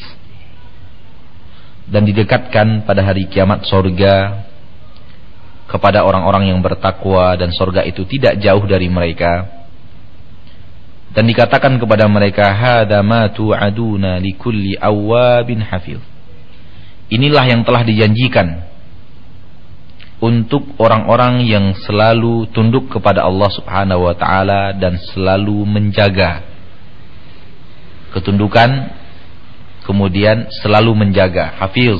Dan didekatkan pada hari kiamat sorga kepada orang-orang yang bertakwa, dan sorga itu tidak jauh dari mereka. Dan dikatakan kepada mereka, hada ma tu'aduna likulli awwabin hafiz. Inilah yang telah dijanjikan untuk orang-orang yang selalu tunduk kepada Allah Subhanahu wa taala dan selalu menjaga ketundukan, kemudian selalu menjaga, hafiz.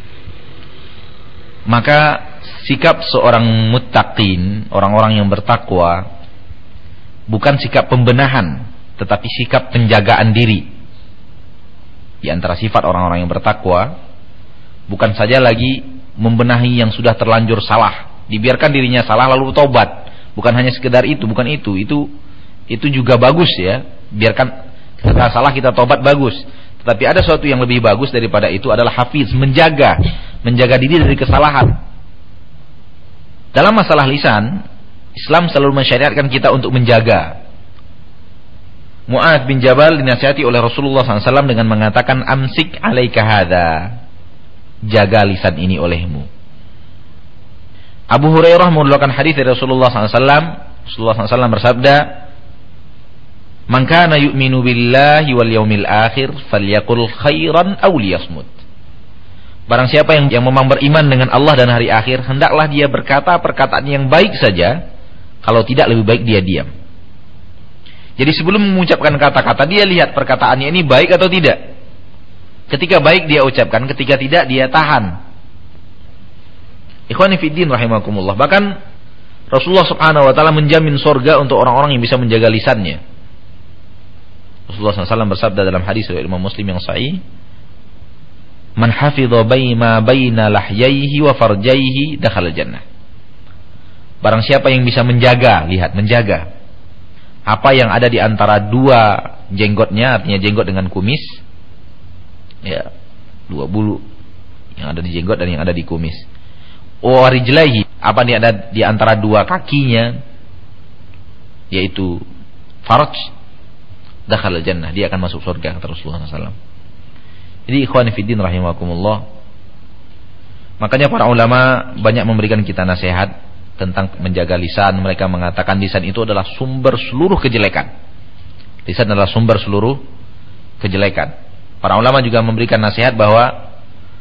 Maka sikap seorang muttaqin, orang-orang yang bertakwa, bukan sikap pembenahan, tetapi sikap penjagaan diri. Di antara sifat orang-orang yang bertakwa, bukan saja lagi membenahi yang sudah terlanjur salah, dibiarkan dirinya salah lalu taubat. Bukan hanya sekedar itu, bukan itu. Itu itu juga bagus ya. Biarkan kita salah kita taubat bagus. Tetapi ada sesuatu yang lebih bagus daripada itu adalah hafiz, menjaga, menjaga diri dari kesalahan. Dalam masalah lisan, Islam selalu mensyariatkan kita untuk menjaga. Mu'adz bin Jabal dinasihati oleh Rasulullah sallallahu alaihi wasallam dengan mengatakan, amsik alaika hadza, jaga lisan ini olehmu. Abu Hurairah mengeluarkan hadis dari Rasulullah sallallahu alaihi wasallam. Rasulullah sallallahu alaihi wasallam bersabda, man kana yu'minu billahi wal yaumil akhir falyaqul khairan aw liyasmut. Barang siapa yang, yang memang beriman dengan Allah dan hari akhir, hendaklah dia berkata perkataan yang baik saja, kalau tidak lebih baik dia diam. Jadi sebelum mengucapkan kata-kata, dia lihat perkataannya ini baik atau tidak. Ketika baik dia ucapkan, ketika tidak dia tahan. Ikhwani fiddin rahimakumullah. Bahkan Rasulullah subhanahu wa ta'ala menjamin surga untuk orang-orang yang bisa menjaga lisannya. Rasulullah sallallahu alaihi wasallam bersabda dalam hadis riwayat Imam Muslim yang sahih, man hafidha baina baina lahyaihi wa farjaihi dakhala jannah. Barang siapa yang bisa menjaga, lihat, menjaga apa yang ada di antara dua jenggotnya, artinya jenggot dengan kumis, ya, dua bulu yang ada di jenggot dan yang ada di kumis. Wa rijlaihi, apa yang ada di antara dua kakinya, yaitu farj, dakhala jannah, dia akan masuk surga, kata Rasulullah sallallahu alaihi wasallam. Jadi ikhwan fiddin rahimakumullah, makanya para ulama banyak memberikan kita nasihat tentang menjaga lisan. Mereka mengatakan lisan itu adalah sumber seluruh kejelekan. Lisan adalah sumber seluruh kejelekan. Para ulama juga memberikan nasihat bahwa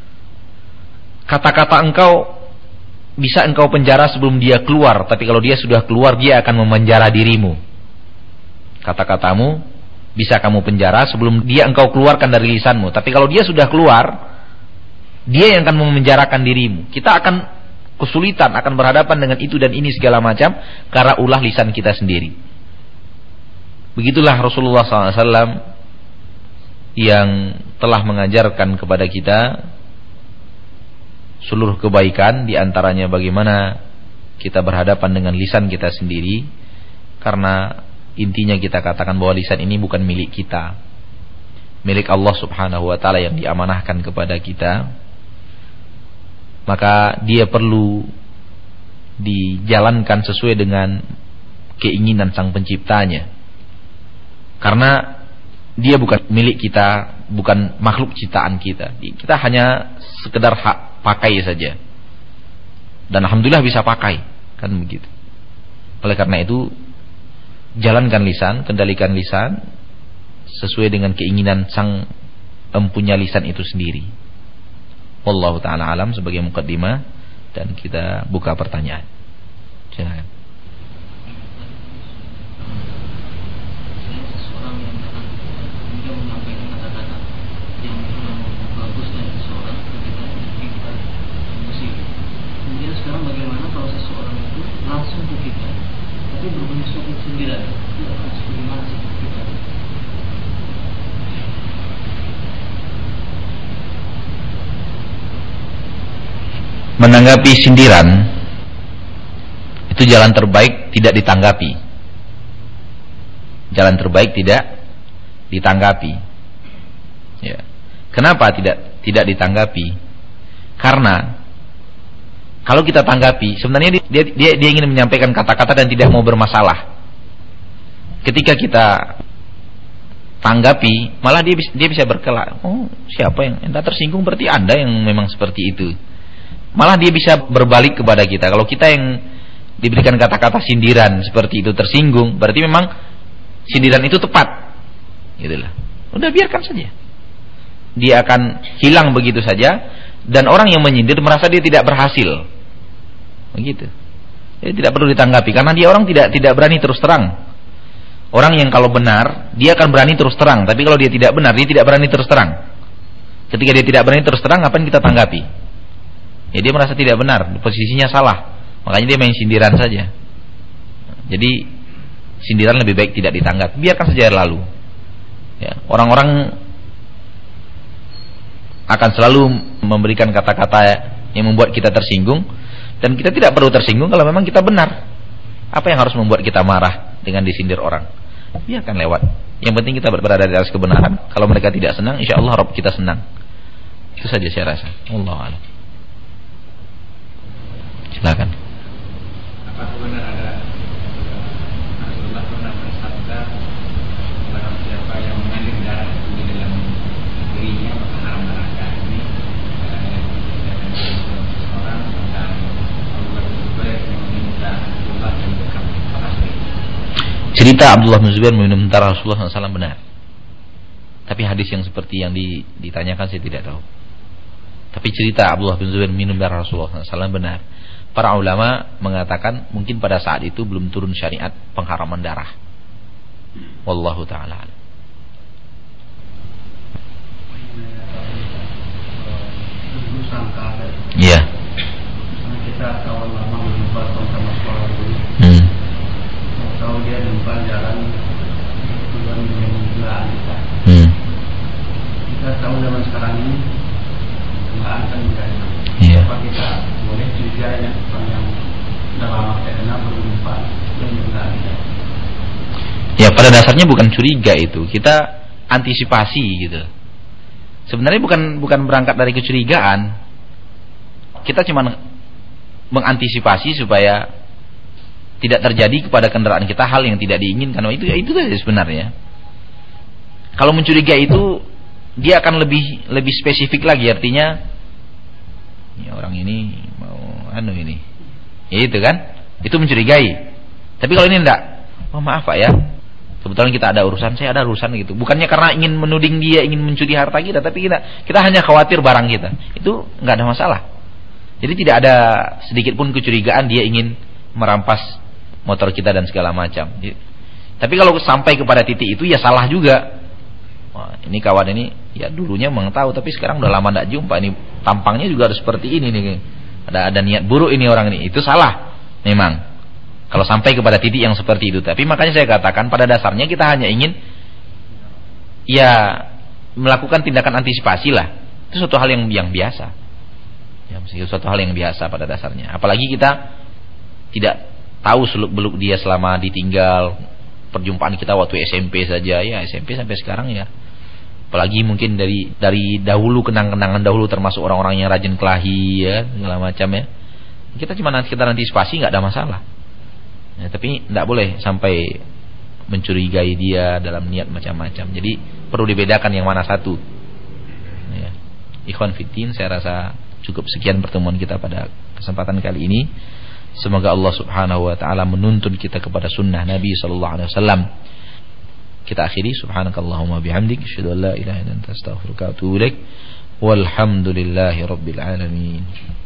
kata-kata engkau bisa engkau penjara sebelum dia keluar, tapi kalau dia sudah keluar dia akan memenjara dirimu. Kata-katamu bisa kamu penjara sebelum dia engkau keluarkan dari lisanmu, tapi kalau dia sudah keluar, dia yang akan memenjarakan dirimu. Kita akan kesulitan, akan berhadapan dengan itu dan ini segala macam karena ulah lisan kita sendiri. Begitulah Rasulullah sallallahu alaihi wasallam yang telah mengajarkan kepada kita seluruh kebaikan, di antaranya bagaimana kita berhadapan dengan lisan kita sendiri, karena intinya kita katakan bahwa lisan ini bukan milik kita, milik Allah subhanahu wa ta'ala yang diamanahkan kepada kita. Maka dia perlu dijalankan sesuai dengan keinginan sang penciptanya, karena dia bukan milik kita, bukan makhluk ciptaan kita. Kita hanya sekedar hak pakai saja, dan alhamdulillah bisa pakai, kan begitu. Oleh karena itu, jalankan lisan, kendalikan lisan sesuai dengan keinginan sang empunya lisan itu sendiri. Wallahu ta'ala alam, sebagai mukaddimah, dan kita buka pertanyaan. Silakan. Seseorang yang datang dia menyampaikan kata-kata yang kurang bagus dari seseorang ketika kita musik. Kemudian sekarang bagaimana kalau seseorang itu langsung ke kita, tapi berbunyi suku sindiran, itu akan bagaimana sih kita? Menanggapi sindiran itu jalan terbaik tidak ditanggapi. Jalan terbaik tidak ditanggapi. Ya. Kenapa tidak tidak ditanggapi? Karena kalau kita tanggapi, sebenarnya dia dia, dia ingin menyampaikan kata-kata dan tidak mau bermasalah. Ketika kita tanggapi, malah dia dia bisa berkelak. Oh, siapa yang Anda tersinggung, berarti Anda yang memang seperti itu. Malah dia bisa berbalik kepada kita. Kalau kita yang diberikan kata-kata sindiran seperti itu tersinggung, berarti memang sindiran itu tepat. Gitulah. Udah biarkan saja. Dia akan hilang begitu saja, dan orang yang menyindir merasa dia tidak berhasil. Begitu. Jadi tidak perlu ditanggapi karena dia orang tidak tidak berani terus terang. Orang yang kalau benar, dia akan berani terus terang, tapi kalau dia tidak benar, dia tidak berani terus terang. Ketika dia tidak berani terus terang, apa yang kita tanggapi? Ya dia merasa tidak benar, posisinya salah. Makanya dia main sindiran saja. Jadi sindiran lebih baik tidak ditanggapi, biarkan saja lalu. Ya, orang-orang akan selalu memberikan kata-kata yang membuat kita tersinggung, dan kita tidak perlu tersinggung kalau memang kita benar. Apa yang harus membuat kita marah dengan disindir orang? Biarkan lewat. Yang penting kita berada di atas kebenaran. Kalau mereka tidak senang, insya Allah Rabb kita senang. Itu saja saya rasa. Wallahu a'lam. Silakan. Apakah benar ada Rasulullah pernah bersabda, barang siapa yang mengalir darah di dalam dirinya maka haram neraka? Ini seorang tentang Allah Zubair yang meminta Rasulullah dan bekam. Cerita Abdullah bin Zubair meminum darah Rasulullah shallallahu alaihi wasallam benar. Tapi hadis yang seperti yang ditanyakan saya tidak tahu. Tapi cerita Abdullah bin Zubair minum darah Rasulullah shallallahu alaihi wasallam benar. Para ulama mengatakan mungkin pada saat itu belum turun syariat pengharaman darah. Wallahu ta'ala. Iya. Kita kawan lama berjumpa sama sekolah dulu. Hmm. Tahu dia jumpa jalan tujuan dengan belaan kita. Hmm. Kita tahu zaman sekarang ini belaan kan tidak enak. Iya. Apa kita boleh curiga yang orang yang sudah lama kita kenal berjumpa dan belaan kita? Ya pada dasarnya bukan curiga itu, kita antisipasi gitu. Sebenarnya bukan bukan berangkat dari kecurigaan. Kita cuma mengantisipasi supaya tidak terjadi kepada kendaraan kita hal yang tidak diinginkan. Itu itu saja sebenarnya. Kalau mencurigai itu dia akan lebih lebih spesifik lagi, artinya ya orang ini mau anu ini. Ya itu kan? Itu mencurigai. Tapi kalau ini enggak, oh maaf Pak ya, kebetulan kita ada urusan, saya ada urusan gitu. Bukannya karena ingin menuding dia, ingin mencuri harta kita, tapi kita kita hanya khawatir barang kita. Itu enggak ada masalah. Jadi tidak ada sedikit pun kecurigaan dia ingin merampas motor kita dan segala macam. Tapi kalau sampai kepada titik itu ya salah juga. Wah, ini kawan ini ya dulunya memang tahu, tapi sekarang udah lama tidak jumpa. Ini tampangnya juga harus seperti ini nih. Ada ada niat buruk ini orang ini. Itu salah memang. Kalau sampai kepada titik yang seperti itu. Tapi makanya saya katakan pada dasarnya kita hanya ingin ya melakukan tindakan antisipasi lah. Itu suatu hal yang yang biasa. Ya, itu suatu hal yang biasa pada dasarnya. Apalagi kita tidak tahu seluk-beluk dia selama ditinggal, perjumpaan kita waktu S M P saja ya, S M P sampai sekarang ya. Apalagi mungkin dari dari dahulu, kenang-kenangan dahulu, termasuk orang-orang yang rajin kelahi ya, segala macam ya. Kita cuma nanti kita antisipasi, nggak ada masalah. Ya, tapi tidak boleh sampai mencurigai dia dalam niat macam-macam. Jadi perlu dibedakan yang mana satu. Ya. Ikhwan fiddin, saya rasa cukup sekian pertemuan kita pada kesempatan kali ini. Semoga Allah Subhanahu wa taala menuntun kita kepada sunnah Nabi sallallahu alaihi wasallam. Kita akhiri subhanakallahumma bihamdik asyhadu an la ilaha illa anta astaghfiruka wa atubu ilaik. Walhamdulillahirabbil alamin.